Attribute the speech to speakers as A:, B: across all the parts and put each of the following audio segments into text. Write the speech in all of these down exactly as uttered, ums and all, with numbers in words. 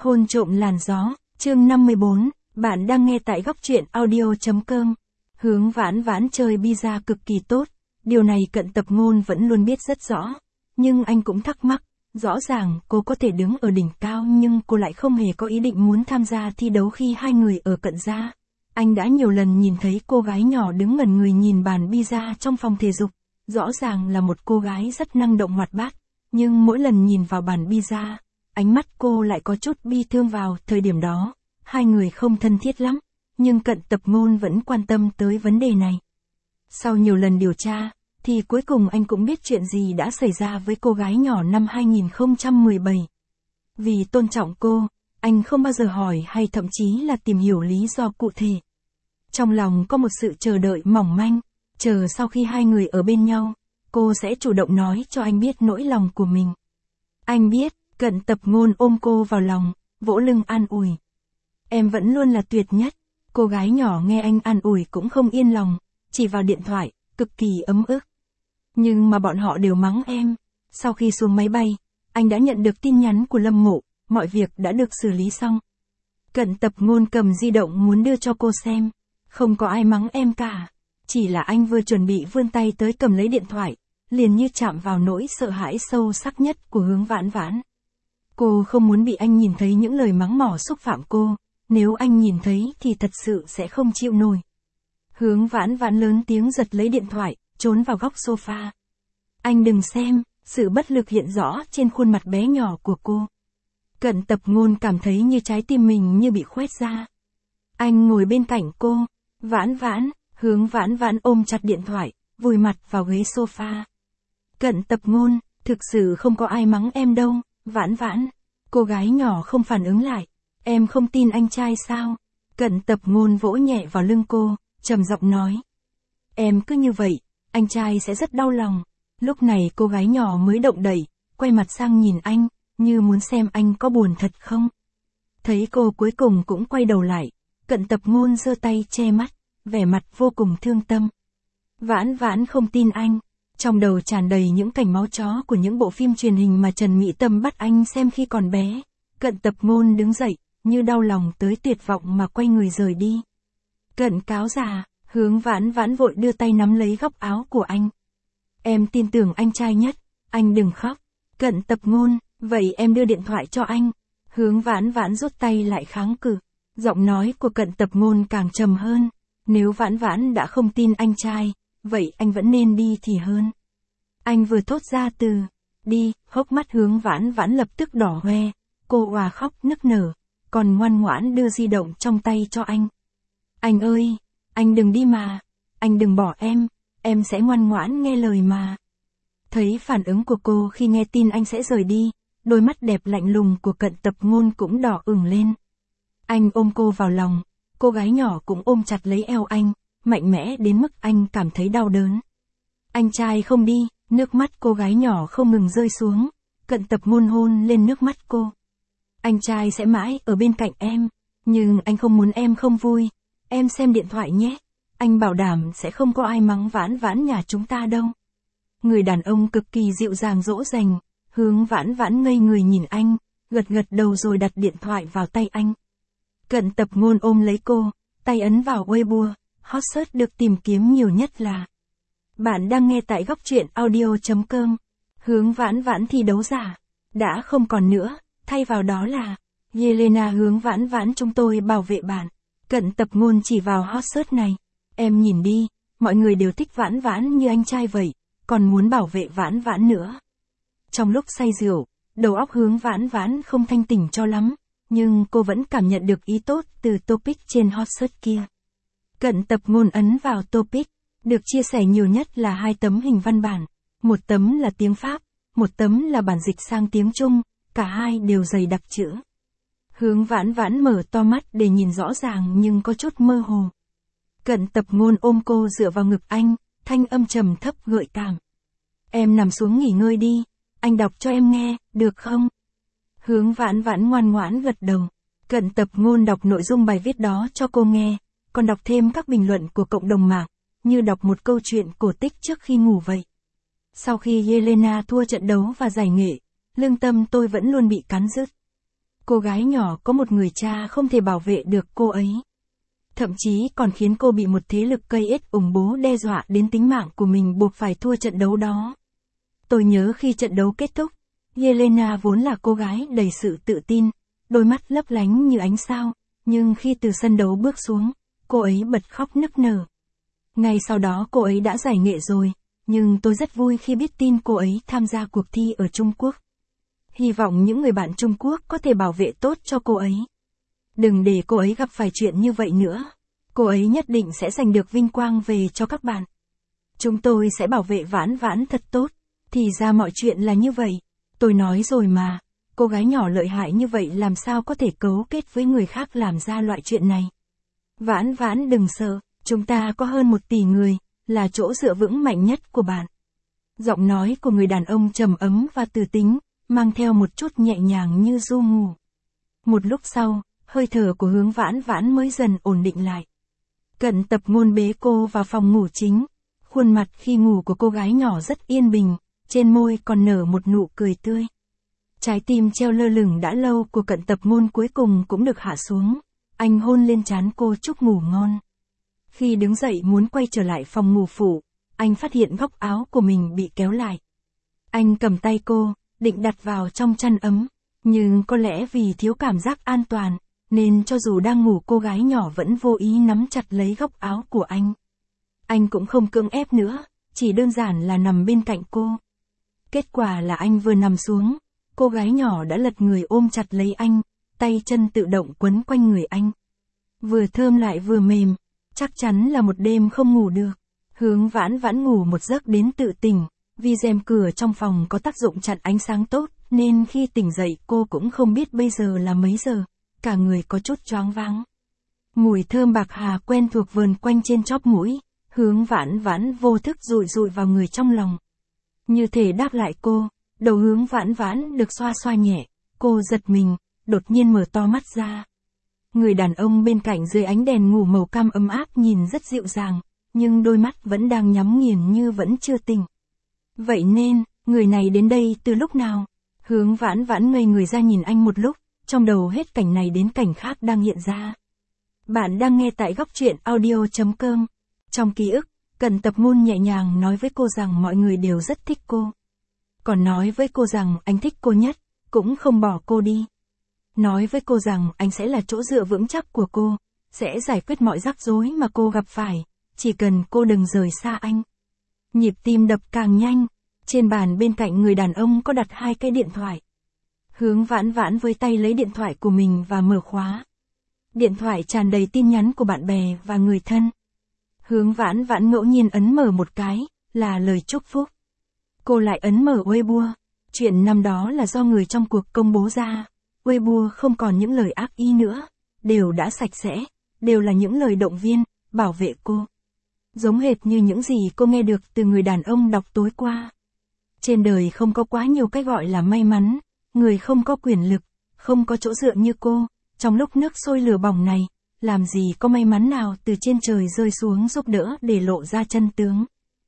A: Hôn trộm làn gió, chương năm mươi bốn, bạn đang nghe tại góc truyện audio.com. Hướng Vãn Vãn chơi pizza cực kỳ tốt, điều này Cận Tập Ngôn vẫn luôn biết rất rõ. Nhưng anh cũng thắc mắc, rõ ràng cô có thể đứng ở đỉnh cao nhưng cô lại không hề có ý định muốn tham gia thi đấu khi hai người ở cận gia. Anh đã nhiều lần nhìn thấy cô gái nhỏ đứng ngẩn người nhìn bàn pizza trong phòng thể dục, rõ ràng là một cô gái rất năng động hoạt bát, nhưng mỗi lần nhìn vào bàn pizza, ánh mắt cô lại có chút bi thương. Vào thời điểm đó, hai người không thân thiết lắm, nhưng Cận Tập Ngôn vẫn quan tâm tới vấn đề này. Sau nhiều lần điều tra, thì cuối cùng anh cũng biết chuyện gì đã xảy ra với cô gái nhỏ năm hai nghìn không trăm mười bảy. Vì tôn trọng cô, anh không bao giờ hỏi hay thậm chí là tìm hiểu lý do cụ thể. Trong lòng có một sự chờ đợi mỏng manh, chờ sau khi hai người ở bên nhau, cô sẽ chủ động nói cho anh biết nỗi lòng của mình. Anh biết, Cận Tập Ngôn ôm cô vào lòng, vỗ lưng an ủi. Em vẫn luôn là tuyệt nhất. Cô gái nhỏ nghe anh an ủi cũng không yên lòng, chỉ vào điện thoại, cực kỳ ấm ức. Nhưng mà bọn họ đều mắng em. Sau khi xuống máy bay, anh đã nhận được tin nhắn của Lâm Mộ, mọi việc đã được xử lý xong. Cận Tập Ngôn cầm di động muốn đưa cho cô xem. Không có ai mắng em cả. Chỉ là anh vừa chuẩn bị vươn tay tới cầm lấy điện thoại, liền như chạm vào nỗi sợ hãi sâu sắc nhất của Hướng Vãn Vãn. Cô không muốn bị anh nhìn thấy những lời mắng mỏ xúc phạm cô, nếu anh nhìn thấy thì thật sự sẽ không chịu nổi. Hướng Vãn Vãn lớn tiếng giật lấy điện thoại, trốn vào góc sofa. Anh đừng xem, sự bất lực hiện rõ trên khuôn mặt bé nhỏ của cô. Cận Tập Ngôn cảm thấy như trái tim mình như bị khoét ra. Anh ngồi bên cạnh cô, Vãn Vãn, Hướng Vãn Vãn ôm chặt điện thoại, vùi mặt vào ghế sofa. Cận Tập Ngôn, thực sự không có ai mắng em đâu, Vãn Vãn. Cô gái nhỏ không phản ứng lại. Em không tin anh trai sao? Cận Tập Ngôn vỗ nhẹ vào lưng cô, trầm giọng nói. Em cứ như vậy, anh trai sẽ rất đau lòng. Lúc này cô gái nhỏ mới động đậy, quay mặt sang nhìn anh, như muốn xem anh có buồn thật không. Thấy cô cuối cùng cũng quay đầu lại, Cận Tập Ngôn giơ tay che mắt, vẻ mặt vô cùng thương tâm. Vãn Vãn không tin anh. Trong đầu tràn đầy những cảnh máu chó của những bộ phim truyền hình mà Trần Mỹ Tâm bắt anh xem khi còn bé. Cận Tập Ngôn đứng dậy, như đau lòng tới tuyệt vọng mà quay người rời đi. Cận cáo già, Hướng Vãn Vãn vội đưa tay nắm lấy góc áo của anh. Em tin tưởng anh trai nhất, anh đừng khóc. Cận Tập Ngôn, vậy em đưa điện thoại cho anh. Hướng Vãn Vãn rút tay lại kháng cự. Giọng nói của Cận Tập Ngôn càng trầm hơn. Nếu Vãn Vãn đã không tin anh trai, vậy anh vẫn nên đi thì hơn. Anh vừa thốt ra từ đi, hốc mắt Hướng Vãn Vãn lập tức đỏ hoe. Cô òa khóc nức nở, còn ngoan ngoãn đưa di động trong tay cho anh. Anh ơi, anh đừng đi mà, anh đừng bỏ em, em sẽ ngoan ngoãn nghe lời mà. Thấy phản ứng của cô khi nghe tin anh sẽ rời đi, đôi mắt đẹp lạnh lùng của Cận Tập Ngôn cũng đỏ ửng lên. Anh ôm cô vào lòng, cô gái nhỏ cũng ôm chặt lấy eo anh, mạnh mẽ đến mức anh cảm thấy đau đớn. Anh trai không đi, nước mắt cô gái nhỏ không ngừng rơi xuống, Cận Tập Ngôn hôn lên nước mắt cô. Anh trai sẽ mãi ở bên cạnh em, nhưng anh không muốn em không vui. Em xem điện thoại nhé, anh bảo đảm sẽ không có ai mắng Vãn Vãn nhà chúng ta đâu. Người đàn ông cực kỳ dịu dàng dỗ dành. Hướng Vãn Vãn ngây người nhìn anh, gật gật đầu rồi đặt điện thoại vào tay anh. Cận Tập Ngôn ôm lấy cô, tay ấn vào Weibo, hot search được tìm kiếm nhiều nhất là. Bạn đang nghe tại góc truyện audio.com. Hướng Vãn Vãn thi đấu giả đã không còn nữa, thay vào đó là Yelena. Hướng Vãn Vãn chúng tôi bảo vệ bạn. Cận Tập Ngôn chỉ vào hot search này. Em nhìn đi, mọi người đều thích Vãn Vãn như anh trai vậy, còn muốn bảo vệ Vãn Vãn nữa. Trong lúc say rượu, đầu óc Hướng Vãn Vãn không thanh tỉnh cho lắm, nhưng cô vẫn cảm nhận được ý tốt từ topic trên hot search kia. Cận Tập Ngôn ấn vào topic, được chia sẻ nhiều nhất là hai tấm hình văn bản, một tấm là tiếng Pháp, một tấm là bản dịch sang tiếng Trung, cả hai đều dày đặc chữ. Hướng Vãn Vãn mở to mắt để nhìn rõ ràng nhưng có chút mơ hồ. Cận Tập Ngôn ôm cô dựa vào ngực anh, thanh âm trầm thấp gợi cảm. Em nằm xuống nghỉ ngơi đi, anh đọc cho em nghe, được không? Hướng Vãn Vãn ngoan ngoãn gật đầu. Cận Tập Ngôn đọc nội dung bài viết đó cho cô nghe, còn đọc thêm các bình luận của cộng đồng mạng, như đọc một câu chuyện cổ tích trước khi ngủ vậy. Sau khi Yelena thua trận đấu và giải nghệ, lương tâm tôi vẫn luôn bị cắn rứt. Cô gái nhỏ có một người cha không thể bảo vệ được cô ấy. Thậm chí còn khiến cô bị một thế lực cây ết ủng bố đe dọa đến tính mạng của mình, buộc phải thua trận đấu đó. Tôi nhớ khi trận đấu kết thúc, Yelena vốn là cô gái đầy sự tự tin, đôi mắt lấp lánh như ánh sao, nhưng khi từ sân đấu bước xuống, cô ấy bật khóc nức nở. Ngay sau đó cô ấy đã giải nghệ rồi, nhưng tôi rất vui khi biết tin cô ấy tham gia cuộc thi ở Trung Quốc. Hy vọng những người bạn Trung Quốc có thể bảo vệ tốt cho cô ấy. Đừng để cô ấy gặp phải chuyện như vậy nữa. Cô ấy nhất định sẽ giành được vinh quang về cho các bạn. Chúng tôi sẽ bảo vệ Vãn Vãn thật tốt. Thì ra mọi chuyện là như vậy. Tôi nói rồi mà, cô gái nhỏ lợi hại như vậy làm sao có thể cấu kết với người khác làm ra loại chuyện này. Vãn Vãn đừng sợ, chúng ta có hơn một tỷ người, là chỗ dựa vững mạnh nhất của bạn. Giọng nói của người đàn ông trầm ấm và từ tính, mang theo một chút nhẹ nhàng như ru ngủ. Một lúc sau, hơi thở của Hướng Vãn Vãn mới dần ổn định lại. Cận Tập Ngôn bế cô vào phòng ngủ chính. Khuôn mặt khi ngủ của cô gái nhỏ rất yên bình, trên môi còn nở một nụ cười tươi. Trái tim treo lơ lửng đã lâu của Cận Tập Ngôn cuối cùng cũng được hạ xuống. Anh hôn lên trán cô chúc ngủ ngon. Khi đứng dậy muốn quay trở lại phòng ngủ phụ, anh phát hiện góc áo của mình bị kéo lại. Anh cầm tay cô, định đặt vào trong chăn ấm, nhưng có lẽ vì thiếu cảm giác an toàn, nên cho dù đang ngủ cô gái nhỏ vẫn vô ý nắm chặt lấy góc áo của anh. Anh cũng không cưỡng ép nữa, chỉ đơn giản là nằm bên cạnh cô. Kết quả là anh vừa nằm xuống, cô gái nhỏ đã lật người ôm chặt lấy anh, tay chân tự động quấn quanh người anh. Vừa thơm lại vừa mềm, chắc chắn là một đêm không ngủ được. Hướng Vãn Vãn ngủ một giấc đến tự tỉnh, vì rèm cửa trong phòng có tác dụng chặn ánh sáng tốt, nên khi tỉnh dậy cô cũng không biết bây giờ là mấy giờ, cả người có chút choáng váng. Mùi thơm bạc hà quen thuộc vờn quanh trên chóp mũi, Hướng Vãn Vãn vô thức dụi dụi vào người trong lòng. Như thể đáp lại cô, đầu Hướng Vãn Vãn được xoa xoa nhẹ, cô giật mình, đột nhiên mở to mắt ra. Người đàn ông bên cạnh dưới ánh đèn ngủ màu cam ấm áp nhìn rất dịu dàng, nhưng đôi mắt vẫn đang nhắm nghiền như vẫn chưa tỉnh. Vậy nên, người này đến đây từ lúc nào? Hướng Vãn Vãn ngây người ra nhìn anh một lúc, trong đầu hết cảnh này đến cảnh khác đang hiện ra. Bạn đang nghe tại góc truyện audio chấm com. Trong ký ức, Cận Tập Ngôn nhẹ nhàng nói với cô rằng mọi người đều rất thích cô. Còn nói với cô rằng anh thích cô nhất, cũng không bỏ cô đi. Nói với cô rằng anh sẽ là chỗ dựa vững chắc của cô, sẽ giải quyết mọi rắc rối mà cô gặp phải, chỉ cần cô đừng rời xa anh. Nhịp tim đập càng nhanh, trên bàn bên cạnh người đàn ông có đặt hai cái điện thoại. Hướng Vãn Vãn với tay lấy điện thoại của mình và mở khóa. Điện thoại tràn đầy tin nhắn của bạn bè và người thân. Hướng Vãn Vãn ngẫu nhiên ấn mở một cái, là lời chúc phúc. Cô lại ấn mở Weibo. Chuyện năm đó là do người trong cuộc công bố ra. Weibo không còn những lời ác ý nữa, đều đã sạch sẽ, đều là những lời động viên, bảo vệ cô. Giống hệt như những gì cô nghe được từ người đàn ông đọc tối qua. Trên đời không có quá nhiều cái gọi là may mắn, người không có quyền lực, không có chỗ dựa như cô, trong lúc nước sôi lửa bỏng này, làm gì có may mắn nào từ trên trời rơi xuống giúp đỡ để lộ ra chân tướng.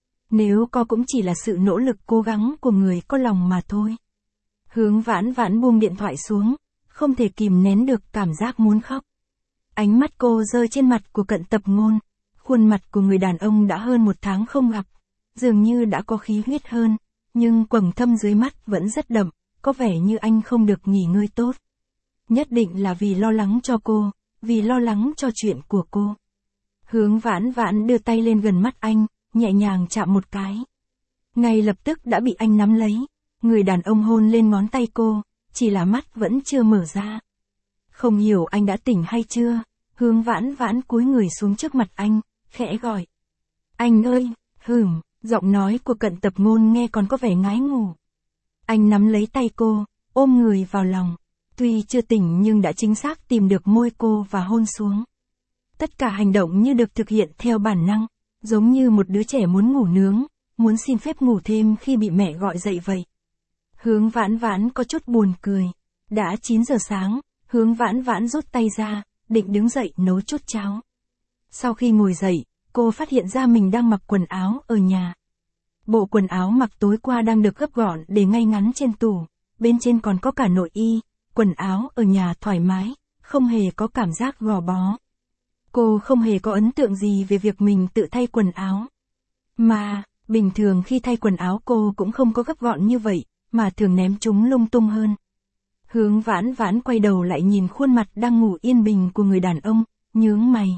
A: Nếu có cũng chỉ là sự nỗ lực cố gắng của người có lòng mà thôi. Hướng Vãn Vãn buông điện thoại xuống, không thể kìm nén được cảm giác muốn khóc. Ánh mắt cô rơi trên mặt của Cận Tập Ngôn, khuôn mặt của người đàn ông đã hơn một tháng không gặp, dường như đã có khí huyết hơn, nhưng quầng thâm dưới mắt vẫn rất đậm, có vẻ như anh không được nghỉ ngơi tốt. Nhất định là vì lo lắng cho cô, vì lo lắng cho chuyện của cô. Hướng Vãn Vãn đưa tay lên gần mắt anh, nhẹ nhàng chạm một cái. Ngay lập tức đã bị anh nắm lấy, người đàn ông hôn lên ngón tay cô, chỉ là mắt vẫn chưa mở ra. Không hiểu anh đã tỉnh hay chưa, Hướng Vãn Vãn cúi người xuống trước mặt anh, khẽ gọi. Anh ơi, hửm, giọng nói của Cận Tập Ngôn nghe còn có vẻ ngái ngủ. Anh nắm lấy tay cô, ôm người vào lòng. Tuy chưa tỉnh nhưng đã chính xác tìm được môi cô và hôn xuống. Tất cả hành động như được thực hiện theo bản năng, giống như một đứa trẻ muốn ngủ nướng, muốn xin phép ngủ thêm khi bị mẹ gọi dậy vậy. Hướng Vãn Vãn có chút buồn cười. Đã chín giờ sáng, Hướng Vãn Vãn rút tay ra, định đứng dậy nấu chút cháo. Sau khi ngồi dậy, cô phát hiện ra mình đang mặc quần áo ở nhà. Bộ quần áo mặc tối qua đang được gấp gọn để ngay ngắn trên tủ, bên trên còn có cả nội y, quần áo ở nhà thoải mái, không hề có cảm giác gò bó. Cô không hề có ấn tượng gì về việc mình tự thay quần áo. Mà, bình thường khi thay quần áo cô cũng không có gấp gọn như vậy, mà thường ném chúng lung tung hơn. Hướng Vãn Vãn quay đầu lại nhìn khuôn mặt đang ngủ yên bình của người đàn ông, nhướng mày.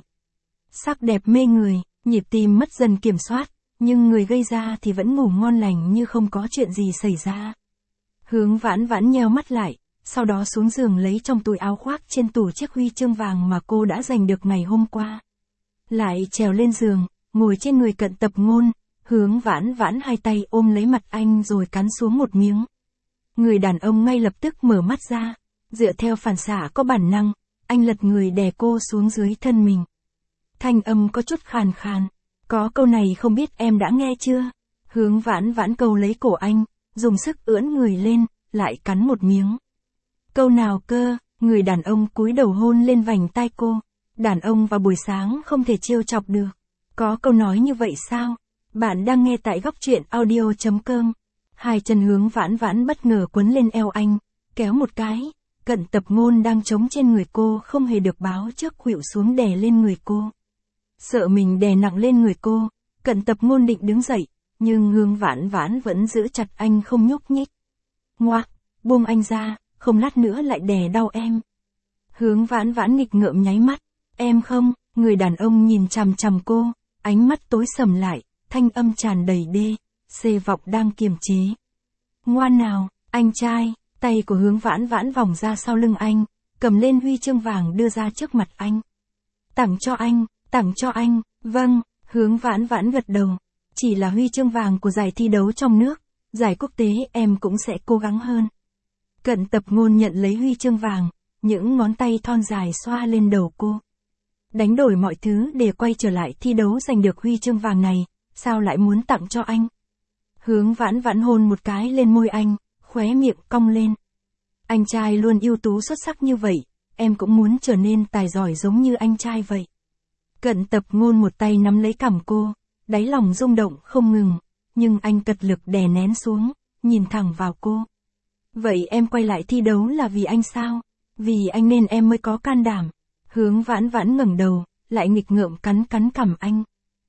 A: Sắc đẹp mê người, nhịp tim mất dần kiểm soát, nhưng người gây ra thì vẫn ngủ ngon lành như không có chuyện gì xảy ra. Hướng Vãn Vãn nheo mắt lại, sau đó xuống giường lấy trong túi áo khoác trên tủ chiếc huy chương vàng mà cô đã giành được ngày hôm qua. Lại trèo lên giường, ngồi trên người Cận Tập Ngôn, Hướng Vãn Vãn hai tay ôm lấy mặt anh rồi cắn xuống một miếng. Người đàn ông ngay lập tức mở mắt ra, dựa theo phản xạ có bản năng, anh lật người đè cô xuống dưới thân mình. Thanh âm có chút khàn khàn, có câu này không biết em đã nghe chưa? Hướng Vãn Vãn câu lấy cổ anh, dùng sức ưỡn người lên, lại cắn một miếng. Câu nào cơ? Người đàn ông cúi đầu hôn lên vành tai cô. Đàn ông vào buổi sáng không thể trêu chọc được. Có câu nói như vậy sao? Bạn đang nghe tại góc truyện audio chấm com. Hai chân Hướng Vãn Vãn bất ngờ quấn lên eo anh, kéo một cái. Cận Tập Ngôn đang trống trên người cô không hề được báo trước khuỵu xuống đè lên người cô. Sợ mình đè nặng lên người cô, Cận Tập Ngôn định đứng dậy, nhưng Hướng Vãn Vãn vẫn giữ chặt anh không nhúc nhích. Ngoác, buông anh ra, không lát nữa lại đè đau em. Hướng Vãn Vãn nghịch ngợm nháy mắt, em không, người đàn ông nhìn chằm chằm cô, ánh mắt tối sầm lại, thanh âm tràn đầy đê, xê vọng đang kiềm chế. Ngoan nào, anh trai, tay của Hướng Vãn Vãn vòng ra sau lưng anh, cầm lên huy chương vàng đưa ra trước mặt anh. Tặng cho anh, tặng cho anh, vâng, Hướng Vãn Vãn gật đầu, chỉ là huy chương vàng của giải thi đấu trong nước, giải quốc tế em cũng sẽ cố gắng hơn. Cận Tập Ngôn nhận lấy huy chương vàng, những ngón tay thon dài xoa lên đầu cô. Đánh đổi mọi thứ để quay trở lại thi đấu giành được huy chương vàng này, sao lại muốn tặng cho anh? Hướng Vãn Vãn hôn một cái lên môi anh, khóe miệng cong lên. Anh trai luôn ưu tú xuất sắc như vậy, em cũng muốn trở nên tài giỏi giống như anh trai vậy. Cận Tập Ngôn một tay nắm lấy cằm cô, đáy lòng rung động không ngừng, nhưng anh cật lực đè nén xuống, nhìn thẳng vào cô. Vậy em quay lại thi đấu là vì anh sao? Vì anh nên em mới có can đảm. Hướng Vãn Vãn ngẩng đầu, lại nghịch ngợm cắn cắn cằm anh.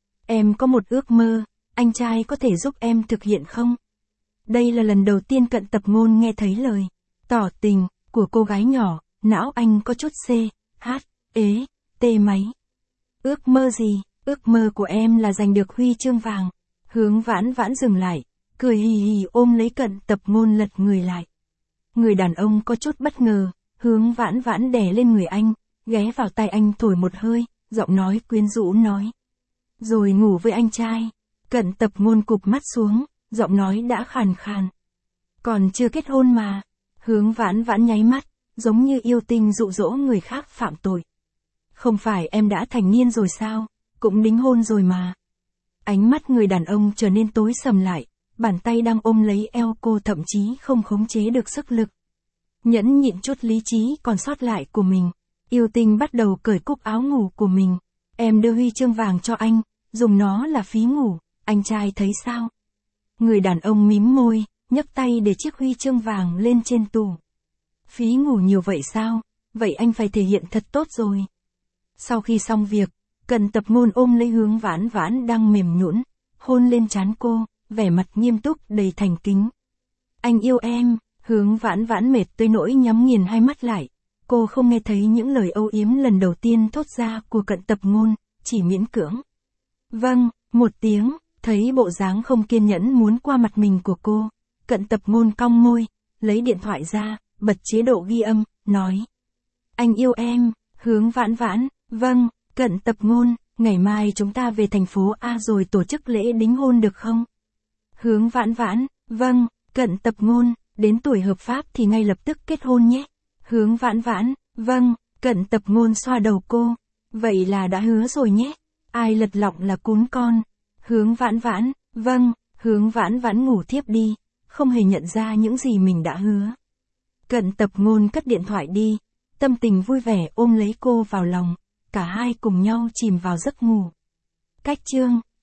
A: Em có một ước mơ, anh trai có thể giúp em thực hiện không? Đây là lần đầu tiên Cận Tập Ngôn nghe thấy lời tỏ tình của cô gái nhỏ, não anh có chút xê, hát, ế, tê máy. Ước mơ gì? Ước mơ của em là giành được huy chương vàng. Hướng Vãn Vãn dừng lại, cười hì hì ôm lấy Cận Tập Ngôn lật người lại. Người đàn ông có chút bất ngờ, Hướng Vãn Vãn đè lên người anh, ghé vào tai anh thổi một hơi, giọng nói quyến rũ nói. Rồi ngủ với anh trai. Cận Tập Ngôn cụp mắt xuống, giọng nói đã khàn khàn. Còn chưa kết hôn mà. Hướng Vãn Vãn nháy mắt, giống như yêu tinh dụ dỗ người khác phạm tội. Không phải em đã thành niên rồi sao, cũng đính hôn rồi mà. Ánh mắt người đàn ông trở nên tối sầm lại, bàn tay đang ôm lấy eo cô thậm chí không khống chế được sức lực. Nhẫn nhịn chút lý trí còn sót lại của mình, yêu tinh bắt đầu cởi cúc áo ngủ của mình. Em đưa huy chương vàng cho anh, dùng nó là phí ngủ, anh trai thấy sao? Người đàn ông mím môi, nhấc tay để chiếc huy chương vàng lên trên tủ. Phí ngủ nhiều vậy sao? Vậy anh phải thể hiện thật tốt rồi. Sau khi xong việc, Cận Tập Ngôn ôm lấy Hướng Vãn Vãn đang mềm nhũn, hôn lên trán cô, vẻ mặt nghiêm túc đầy thành kính. Anh yêu em. Hướng Vãn Vãn mệt tới nỗi nhắm nghiền hai mắt lại. Cô không nghe thấy những lời âu yếm lần đầu tiên thốt ra của Cận Tập Ngôn, chỉ miễn cưỡng. Vâng, một tiếng, thấy bộ dáng không kiên nhẫn muốn qua mặt mình của cô. Cận Tập Ngôn cong môi, lấy điện thoại ra, bật chế độ ghi âm, nói. Anh yêu em. Hướng Vãn Vãn, vâng. Cận Tập Ngôn, ngày mai chúng ta về thành phố A rồi tổ chức lễ đính hôn được không? Hướng Vãn Vãn, vâng. Cận Tập Ngôn, đến tuổi hợp pháp thì ngay lập tức kết hôn nhé. Hướng Vãn Vãn, vâng. Cận Tập Ngôn xoa đầu cô. Vậy là đã hứa rồi nhé. Ai lật lọng là cún con. Hướng Vãn Vãn, vâng. Hướng Vãn Vãn ngủ thiếp đi, không hề nhận ra những gì mình đã hứa. Cận Tập Ngôn cất điện thoại đi, tâm tình vui vẻ ôm lấy cô vào lòng, cả hai cùng nhau chìm vào giấc ngủ. Cách chương